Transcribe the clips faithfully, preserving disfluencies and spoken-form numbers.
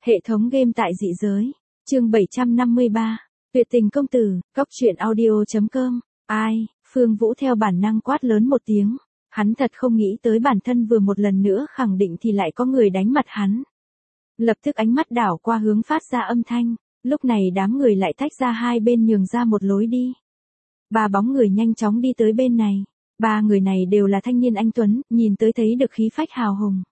Hệ thống game tại dị giới. Chương bảy trăm năm mươi ba. Tuyệt tình công tử, cóc truyện audio chấm com. Ai? Phương Vũ theo bản năng quát lớn một tiếng. Hắn thật không nghĩ tới bản thân vừa một lần nữa khẳng định thì lại có người đánh mặt hắn. Lập tức ánh mắt đảo qua hướng phát ra âm thanh. Lúc này đám người lại tách ra hai bên nhường ra một lối đi. Ba bóng người nhanh chóng đi tới bên này. Ba người này đều là thanh niên anh tuấn, nhìn tới thấy được khí phách hào hùng.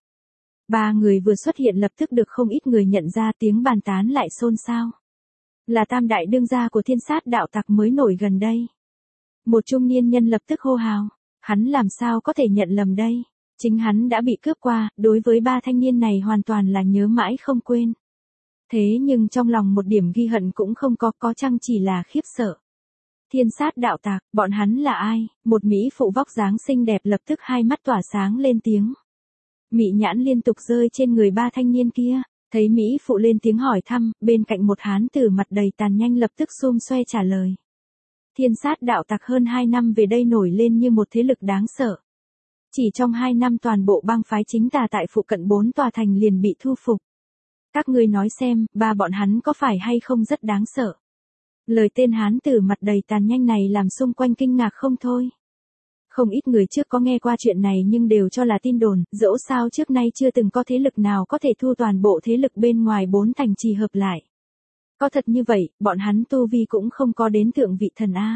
Ba người vừa xuất hiện lập tức được không ít người nhận ra, tiếng bàn tán lại xôn xao. Là tam đại đương gia của Thiên Sát đạo tặc mới nổi gần đây. Một trung niên nhân lập tức hô hào. Hắn làm sao có thể nhận lầm đây? Chính hắn đã bị cướp qua, đối với ba thanh niên này hoàn toàn là nhớ mãi không quên. Thế nhưng trong lòng một điểm ghi hận cũng không có, có chăng chỉ là khiếp sợ. Thiên Sát đạo tặc, bọn hắn là ai? Một mỹ phụ vóc dáng xinh đẹp lập tức hai mắt tỏa sáng lên tiếng. Mị nhãn liên tục rơi trên người ba thanh niên kia, thấy mỹ phụ lên tiếng hỏi thăm, bên cạnh một hán tử mặt đầy tàn nhanh lập tức xum xoe trả lời. Thiên Sát đạo tặc hơn hai năm về đây nổi lên như một thế lực đáng sợ. Chỉ trong hai năm toàn bộ bang phái chính tà tại phụ cận bốn tòa thành liền bị thu phục. Các ngươi nói xem, ba bọn hắn có phải hay không rất đáng sợ? Lời tên hán tử mặt đầy tàn nhanh này làm xung quanh kinh ngạc không thôi. Không ít người trước có nghe qua chuyện này nhưng đều cho là tin đồn, dẫu sao trước nay chưa từng có thế lực nào có thể thu toàn bộ thế lực bên ngoài bốn thành trì hợp lại. Có thật như vậy, bọn hắn tu vi cũng không có đến thượng vị thần A.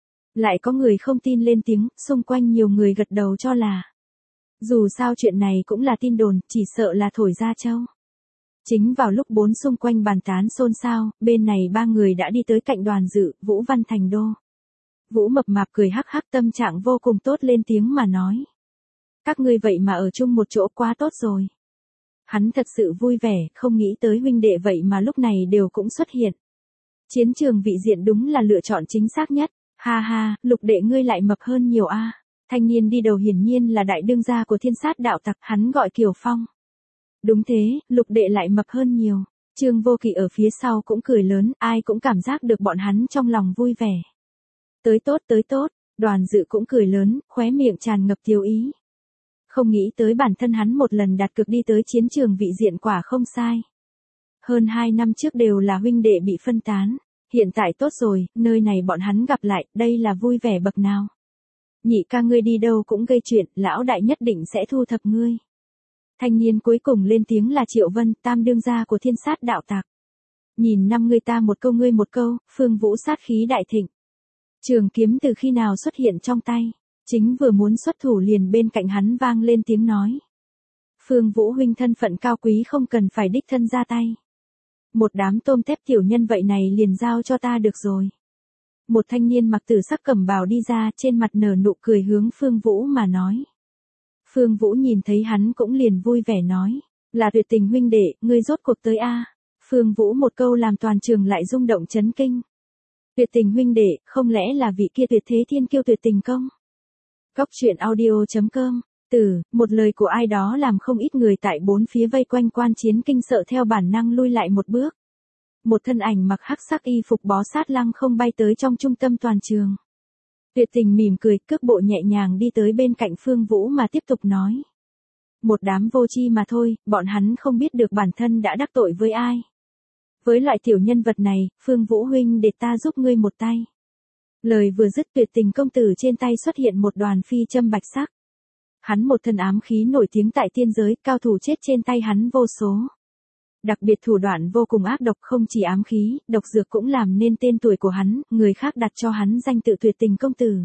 Lại có người không tin lên tiếng, xung quanh nhiều người gật đầu cho là. Dù sao chuyện này cũng là tin đồn, chỉ sợ là thổi ra châu. Chính vào lúc bốn xung quanh bàn tán xôn xao, bên này ba người đã đi tới cạnh Đoàn Dự, Vũ Văn Thành Đô. Vũ mập mạp cười hắc hắc, tâm trạng vô cùng tốt lên tiếng mà nói. Các ngươi vậy mà ở chung một chỗ quá tốt rồi. Hắn thật sự vui vẻ, không nghĩ tới huynh đệ vậy mà lúc này đều cũng xuất hiện. Chiến trường vị diện đúng là lựa chọn chính xác nhất. Ha ha, Lục đệ ngươi lại mập hơn nhiều a. Thanh niên đi đầu hiển nhiên là đại đương gia của Thiên Sát đạo tặc, hắn gọi Kiều Phong. Đúng thế, Lục đệ lại mập hơn nhiều. Trương Vô Kỵ ở phía sau cũng cười lớn, ai cũng cảm giác được bọn hắn trong lòng vui vẻ. Tới tốt tới tốt, Đoàn Dự cũng cười lớn, khóe miệng tràn ngập tiêu ý. Không nghĩ tới bản thân hắn một lần đặt cược đi tới chiến trường vị diện quả không sai. Hơn hai năm trước đều là huynh đệ bị phân tán. Hiện tại tốt rồi, nơi này bọn hắn gặp lại, đây là vui vẻ bậc nào. Nhị ca ngươi đi đâu cũng gây chuyện, lão đại nhất định sẽ thu thập ngươi. Thanh niên cuối cùng lên tiếng là Triệu Vân, tam đương gia của Thiên Sát đạo tặc. Nhìn năm người ta một câu ngươi một câu, Phương Vũ sát khí đại thịnh. Trường kiếm từ khi nào xuất hiện trong tay, chính vừa muốn xuất thủ liền bên cạnh hắn vang lên tiếng nói. Phương Vũ huynh thân phận cao quý không cần phải đích thân ra tay. Một đám tôm tép tiểu nhân vậy này liền giao cho ta được rồi. Một thanh niên mặc tử sắc cẩm bào đi ra, trên mặt nở nụ cười hướng Phương Vũ mà nói. Phương Vũ nhìn thấy hắn cũng liền vui vẻ nói, là Tuyệt tình huynh đệ, ngươi rốt cuộc tới a. Phương Vũ một câu làm toàn trường lại rung động chấn kinh. Tuyệt tình huynh đệ, không lẽ là vị kia tuyệt thế thiên kiêu Tuyệt tình công? Cóc truyện audio chấm com. Từ, một lời của ai đó làm không ít người tại bốn phía vây quanh quan chiến kinh sợ theo bản năng lui lại một bước. Một thân ảnh mặc hắc sắc y phục bó sát lăng không bay tới trong trung tâm toàn trường. Tuyệt tình mỉm cười, cước bộ nhẹ nhàng đi tới bên cạnh Phương Vũ mà tiếp tục nói. Một đám vô tri mà thôi, bọn hắn không biết được bản thân đã đắc tội với ai. Với loại tiểu nhân vật này, Phương Vũ huynh để ta giúp ngươi một tay. Lời vừa dứt, Tuyệt tình công tử trên tay xuất hiện một đoàn phi châm bạch sắc. Hắn một thân ám khí nổi tiếng tại tiên giới, cao thủ chết trên tay hắn vô số. Đặc biệt thủ đoạn vô cùng ác độc, không chỉ ám khí, độc dược cũng làm nên tên tuổi của hắn, người khác đặt cho hắn danh tự Tuyệt tình công tử.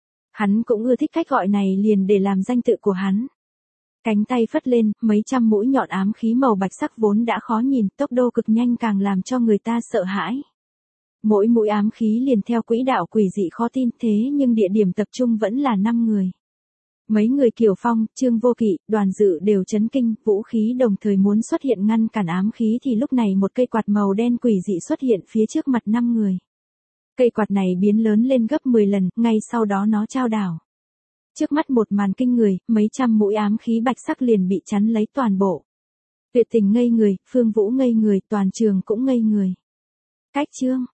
Hắn cũng ưa thích cách gọi này liền để làm danh tự của hắn. Cánh tay phất lên, mấy trăm mũi nhọn ám khí màu bạch sắc vốn đã khó nhìn, tốc độ cực nhanh càng làm cho người ta sợ hãi. Mỗi mũi ám khí liền theo quỹ đạo quỷ dị khó tin, thế nhưng địa điểm tập trung vẫn là năm người. Mấy người Kiều Phong, Trương Vô Kỵ, Đoàn Dự đều chấn kinh, vũ khí đồng thời muốn xuất hiện ngăn cản ám khí thì lúc này một cây quạt màu đen quỷ dị xuất hiện phía trước mặt năm người. Cây quạt này biến lớn lên gấp mười lần, ngay sau đó nó chao đảo. Trước mắt một màn kinh người, mấy trăm mũi ám khí bạch sắc liền bị chắn lấy toàn bộ. Tuyệt tình ngây người, Phương Vũ ngây người, toàn trường cũng ngây người. Cách chương,